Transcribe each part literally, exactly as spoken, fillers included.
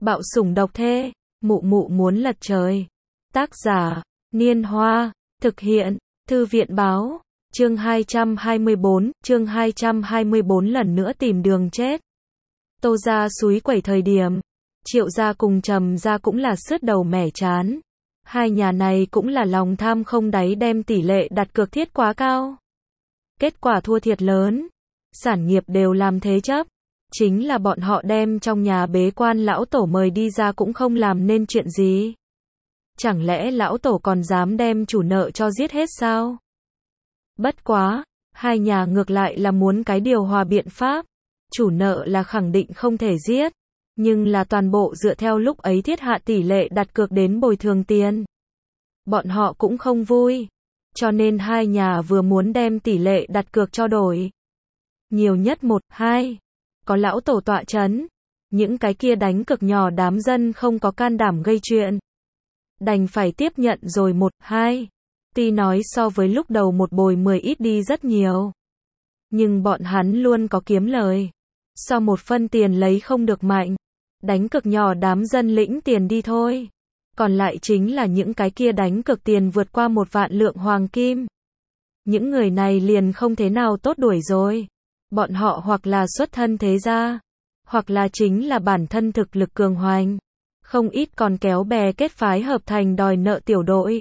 Bạo sủng độc thê, mụ mụ muốn lật trời. Tác giả, Niên Hoa, thực hiện, Thư viện báo, chương hai trăm hai mươi bốn, chương hai trăm hai mươi bốn lần nữa tìm đường chết. Tô gia súi quẩy thời điểm, Triệu gia cùng Trầm gia cũng là sứt đầu mẻ chán. Hai nhà này cũng là lòng tham không đáy đem tỷ lệ đặt cược thiết quá cao. Kết quả thua thiệt lớn, sản nghiệp đều làm thế chấp. Chính là bọn họ đem trong nhà bế quan lão tổ mời đi ra cũng không làm nên chuyện gì. Chẳng lẽ lão tổ còn dám đem chủ nợ cho giết hết sao? Bất quá, hai nhà ngược lại là muốn cái điều hòa biện pháp. Chủ nợ là khẳng định không thể giết, nhưng là toàn bộ dựa theo lúc ấy thiết hạ tỷ lệ đặt cược đến bồi thường tiền. Bọn họ cũng không vui, cho nên hai nhà vừa muốn đem tỷ lệ đặt cược cho đổi. Nhiều nhất một, hai. Có lão tổ tọa chấn, những cái kia đánh cực nhỏ đám dân không có can đảm gây chuyện. Đành phải tiếp nhận rồi một, hai. Tuy nói so với lúc đầu một bồi mười ít đi rất nhiều. Nhưng bọn hắn luôn có kiếm lời. So một phân tiền lấy không được mạnh. Đánh cực nhỏ đám dân lĩnh tiền đi thôi. Còn lại chính là những cái kia đánh cực tiền vượt qua một vạn lượng hoàng kim. Những người này liền không thế nào tốt đuổi rồi. Bọn họ hoặc là xuất thân thế gia, hoặc là chính là bản thân thực lực cường hoành. Không ít còn kéo bè kết phái hợp thành đòi nợ tiểu đội.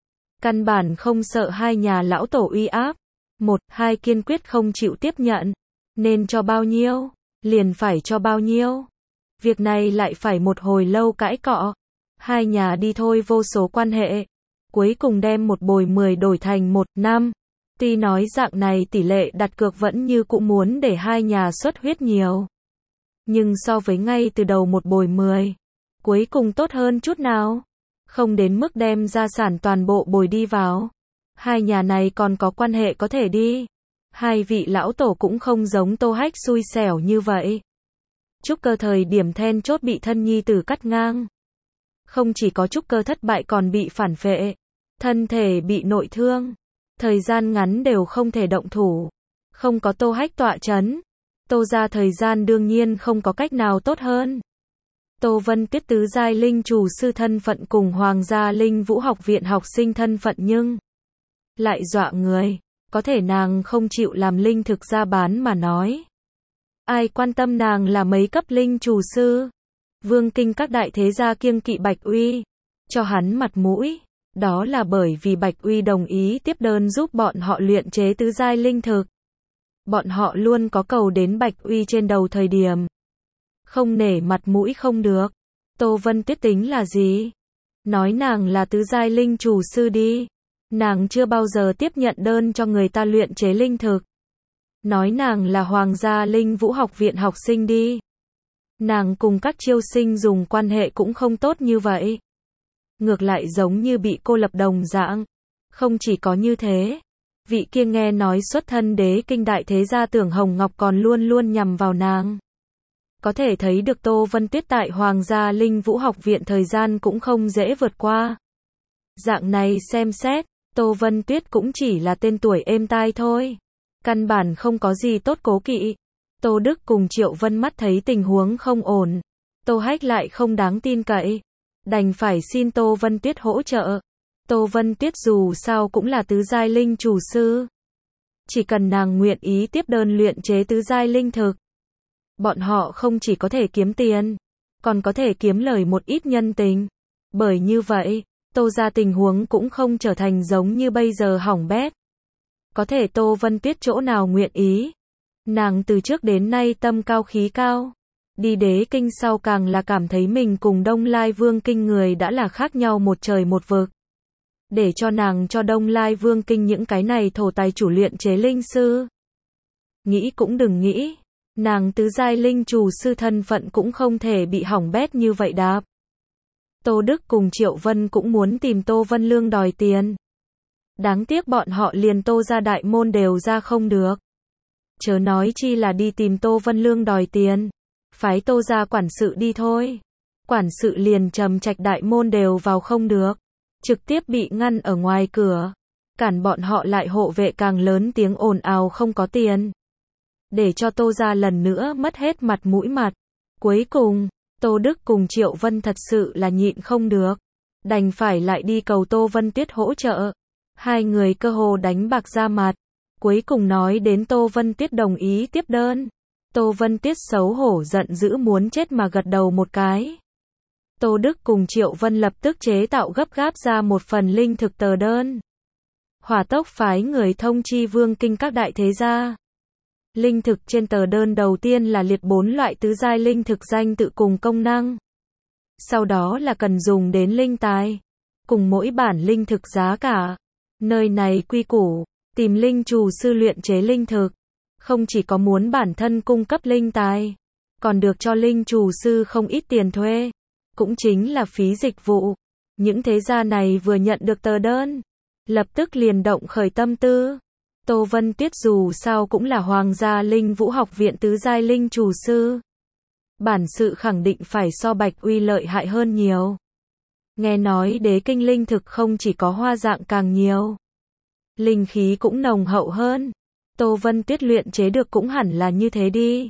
Căn bản không sợ hai nhà lão tổ uy áp. Một, hai kiên quyết không chịu tiếp nhận. Nên cho bao nhiêu, liền phải cho bao nhiêu. Việc này lại phải một hồi lâu cãi cọ. Hai nhà đi thôi vô số quan hệ. Cuối cùng đem một bồi mười đổi thành một, năm. Tuy nói dạng này tỷ lệ đặt cược vẫn như cũ muốn để hai nhà xuất huyết nhiều. Nhưng so với ngay từ đầu một bồi mười, cuối cùng tốt hơn chút nào. Không đến mức đem gia sản toàn bộ bồi đi vào. Hai nhà này còn có quan hệ có thể đi. Hai vị lão tổ cũng không giống Tô Hách xui xẻo như vậy. Trúc cơ thời điểm then chốt bị thân nhi tử cắt ngang. Không chỉ có trúc cơ thất bại còn bị phản phệ. Thân thể bị nội thương. Thời gian ngắn đều không thể động thủ. Không có Tô Hách tọa chấn. Tô gia thời gian đương nhiên không có cách nào tốt hơn. Tô Vân Tuyết tứ giai linh chủ sư thân phận cùng Hoàng gia Linh Vũ học viện học sinh thân phận nhưng lại dọa người. Có thể nàng không chịu làm linh thực ra bán mà nói. Ai quan tâm nàng là mấy cấp linh chủ sư. Vương kinh các đại thế gia kiêng kỵ Bạch Uy. Cho hắn mặt mũi. Đó là bởi vì Bạch Uy đồng ý tiếp đơn giúp bọn họ luyện chế tứ giai linh thực. Bọn họ luôn có cầu đến Bạch Uy trên đầu thời điểm. Không nể mặt mũi không được. Tô Vân Tuyết tính là gì? Nói nàng là tứ giai linh chủ sư đi. Nàng chưa bao giờ tiếp nhận đơn cho người ta luyện chế linh thực. Nói nàng là Hoàng gia Linh Vũ học viện học sinh đi. Nàng cùng các chiêu sinh dùng quan hệ cũng không tốt như vậy. Ngược lại giống như bị cô lập đồng dạng. Không chỉ có như thế, vị kia nghe nói xuất thân đế kinh đại thế gia Tưởng Hồng Ngọc còn luôn luôn nhằm vào nàng. Có thể thấy được Tô Vân Tuyết tại Hoàng gia Linh Vũ học viện thời gian cũng không dễ vượt qua. Dạng này xem xét, Tô Vân Tuyết cũng chỉ là tên tuổi êm tai thôi. Căn bản không có gì tốt cố kỵ. Tô Đức cùng Triệu Vân mắt thấy tình huống không ổn. Tô Hách lại không đáng tin cậy. Đành phải xin Tô Vân Tuyết hỗ trợ. Tô Vân Tuyết dù sao cũng là tứ giai linh chủ sư. Chỉ cần nàng nguyện ý tiếp đơn luyện chế tứ giai linh thực. Bọn họ không chỉ có thể kiếm tiền, còn có thể kiếm lời một ít nhân tình. Bởi như vậy, Tô gia tình huống cũng không trở thành giống như bây giờ hỏng bét. Có thể Tô Vân Tuyết chỗ nào nguyện ý. Nàng từ trước đến nay tâm cao khí cao. Đi đế kinh sau càng là cảm thấy mình cùng Đông Lai Vương kinh người đã là khác nhau một trời một vực. Để cho nàng cho Đông Lai Vương kinh những cái này thổ tài chủ luyện chế linh sư. Nghĩ cũng đừng nghĩ. Nàng tứ giai linh chủ sư thân phận cũng không thể bị hỏng bét như vậy đạp. Tô Đức cùng Triệu Vân cũng muốn tìm Tô Vân Lương đòi tiền. Đáng tiếc bọn họ liền Tô gia đại môn đều ra không được. Chớ nói chi là đi tìm Tô Vân Lương đòi tiền. Phái Tô gia quản sự đi thôi. Quản sự liền Trầm Trạch đại môn đều vào không được. Trực tiếp bị ngăn ở ngoài cửa. Cản bọn họ lại hộ vệ càng lớn tiếng ồn ào không có tiền. Để cho Tô gia lần nữa mất hết mặt mũi mặt. Cuối cùng, Tô Đức cùng Triệu Vân thật sự là nhịn không được, đành phải lại đi cầu Tô Vân Tuyết hỗ trợ. Hai người cơ hồ đánh bạc ra mặt, cuối cùng nói đến Tô Vân Tuyết đồng ý tiếp đơn. Tô Vân Tuyết xấu hổ giận dữ muốn chết mà gật đầu một cái. Tô Đức cùng Triệu Vân lập tức chế tạo gấp gáp ra một phần linh thực tờ đơn. Hỏa tốc phái người thông chi vương kinh các đại thế gia. Linh thực trên tờ đơn đầu tiên là liệt bốn loại tứ giai linh thực danh tự cùng công năng. Sau đó là cần dùng đến linh tài, cùng mỗi bản linh thực giá cả. Nơi này quy củ, tìm linh trù sư luyện chế linh thực, không chỉ có muốn bản thân cung cấp linh tài, còn được cho linh trù sư không ít tiền thuê, cũng chính là phí dịch vụ. Những thế gia này vừa nhận được tờ đơn, lập tức liền động khởi tâm tư. Tô Vân Tuyết dù sao cũng là Hoàng gia Linh Vũ học viện tứ giai linh trù sư. Bản sự khẳng định phải so Bạch Uy lợi hại hơn nhiều. Nghe nói đế kinh linh thực không chỉ có hoa dạng càng nhiều, linh khí cũng nồng hậu hơn. Tô Vân Tuyết luyện chế được cũng hẳn là như thế đi.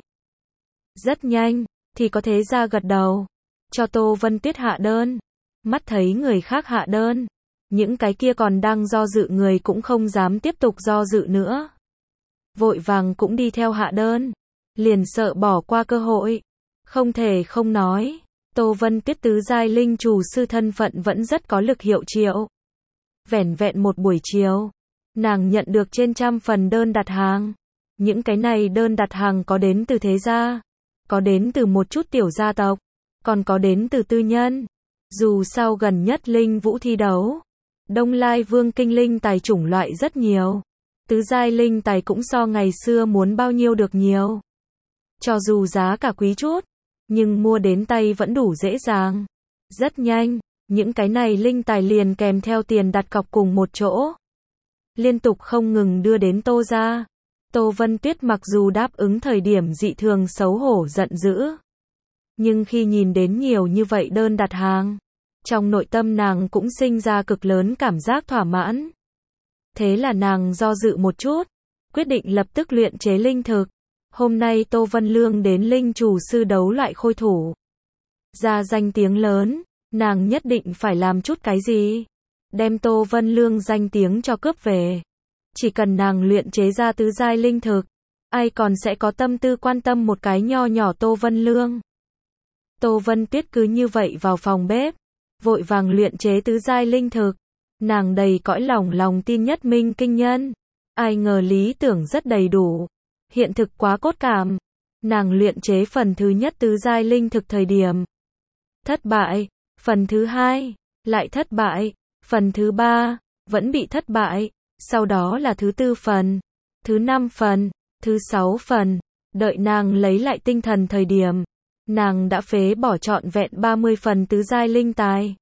Rất nhanh, thì có thế gia gật đầu, cho Tô Vân Tuyết hạ đơn. Mắt thấy người khác hạ đơn, những cái kia còn đang do dự người cũng không dám tiếp tục do dự nữa. Vội vàng cũng đi theo hạ đơn, liền sợ bỏ qua cơ hội. Không thể không nói, Tô Vân Tuyết tứ giai linh trù sư thân phận vẫn rất có lực hiệu triệu. Vẻn vẹn một buổi chiều, nàng nhận được trên trăm phần đơn đặt hàng. Những cái này đơn đặt hàng có đến từ thế gia, có đến từ một chút tiểu gia tộc, còn có đến từ tư nhân. Dù sao gần nhất linh vũ thi đấu, Đông Lai Vương kinh linh tài chủng loại rất nhiều. Tứ giai linh tài cũng so ngày xưa muốn bao nhiêu được nhiều. Cho dù giá cả quý chút, nhưng mua đến tay vẫn đủ dễ dàng. Rất nhanh, những cái này linh tài liền kèm theo tiền đặt cọc cùng một chỗ, liên tục không ngừng đưa đến Tô gia. Tô Vân Tuyết mặc dù đáp ứng thời điểm dị thường xấu hổ giận dữ, nhưng khi nhìn đến nhiều như vậy đơn đặt hàng, trong nội tâm nàng cũng sinh ra cực lớn cảm giác thỏa mãn. Thế là nàng do dự một chút, quyết định lập tức luyện chế linh thực. Hôm nay Tô Vân Lương đến linh trù sư đấu loại khôi thủ, ra danh tiếng lớn, nàng nhất định phải làm chút cái gì, đem Tô Vân Lương danh tiếng cho cướp về. Chỉ cần nàng luyện chế ra tứ giai linh thực, ai còn sẽ có tâm tư quan tâm một cái nho nhỏ Tô Vân Lương. Tô Vân Tuyết cứ như vậy vào phòng bếp, vội vàng luyện chế tứ giai linh thực. Nàng đầy cõi lòng lòng tin nhất minh kinh nhân. Ai ngờ lý tưởng rất đầy đủ, hiện thực quá cốt cảm. Nàng luyện chế phần thứ nhất tứ giai linh thực thời điểm thất bại, phần thứ hai lại thất bại, phần thứ ba vẫn bị thất bại, sau đó là thứ tư phần, thứ năm phần, thứ sáu phần. Đợi nàng lấy lại tinh thần thời điểm, nàng đã phế bỏ trọn vẹn ba mươi phần tứ giai linh tài.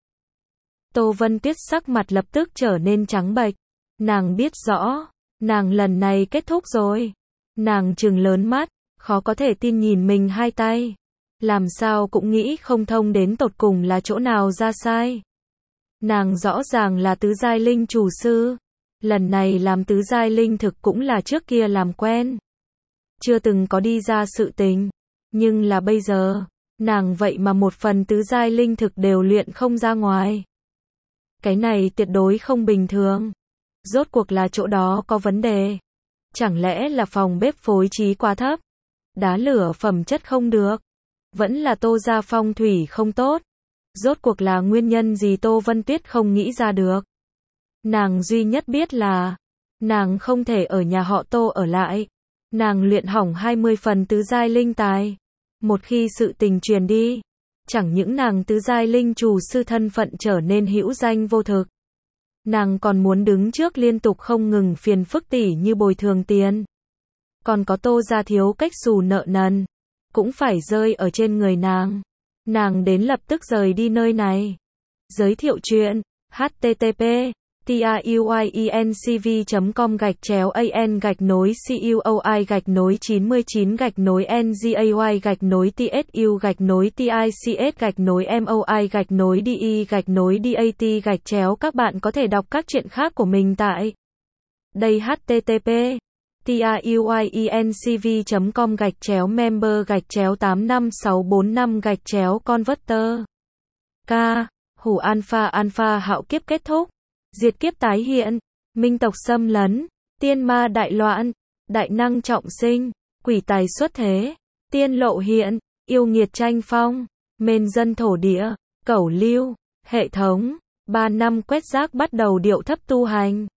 Tô Vân Tuyết sắc mặt lập tức trở nên trắng bệch. Nàng biết rõ, nàng lần này kết thúc rồi. Nàng trừng lớn mắt, khó có thể tin nhìn mình hai tay. Làm sao cũng nghĩ không thông đến tột cùng là chỗ nào ra sai. Nàng rõ ràng là tứ giai linh chủ sư. Lần này làm tứ giai linh thực cũng là trước kia làm quen, chưa từng có đi ra sự tình. Nhưng là bây giờ, nàng vậy mà một phần tứ giai linh thực đều luyện không ra ngoài. Cái này tuyệt đối không bình thường. Rốt cuộc là chỗ đó có vấn đề. Chẳng lẽ là phòng bếp phối trí quá thấp, đá lửa phẩm chất không được, vẫn là Tô gia phong thủy không tốt. Rốt cuộc là nguyên nhân gì Tô Vân Tuyết không nghĩ ra được. Nàng duy nhất biết là, nàng không thể ở nhà họ Tô ở lại. Nàng luyện hỏng hai mươi phần tứ giai linh tài. Một khi sự tình truyền đi, chẳng những nàng tứ giai linh chủ sư thân phận trở nên hữu danh vô thực, nàng còn muốn đứng trước liên tục không ngừng phiền phức tỉ như bồi thường tiền. Còn có Tô gia thiếu cách xù nợ nần, cũng phải rơi ở trên người nàng. Nàng đến lập tức rời đi nơi này. Giới thiệu truyện http truyencv chấm com gạch chéo an gạch nối cuoi gạch nối chín mươi chín gạch nối ngay gạch nối tsu gạch nối tics gạch nối moi gạch nối de gạch nối dat gạch chéo. Các bạn có thể đọc các truyện khác của mình tại đây. Http tiuyiencv chấm com gạch chéo member gạch chéo tám năm sáu bốn năm gạch chéo converter. K. Hủ alpha alpha hạo kiếp kết thúc. Diệt kiếp tái hiện. Minh tộc xâm lấn. Tiên ma đại loạn. Đại năng trọng sinh. Quỷ tài xuất thế. Tiên lộ hiện. Yêu nghiệt tranh phong. Mên dân thổ địa. Cẩu lưu. Hệ thống. Ba năm quét rác bắt đầu điệu thấp tu hành.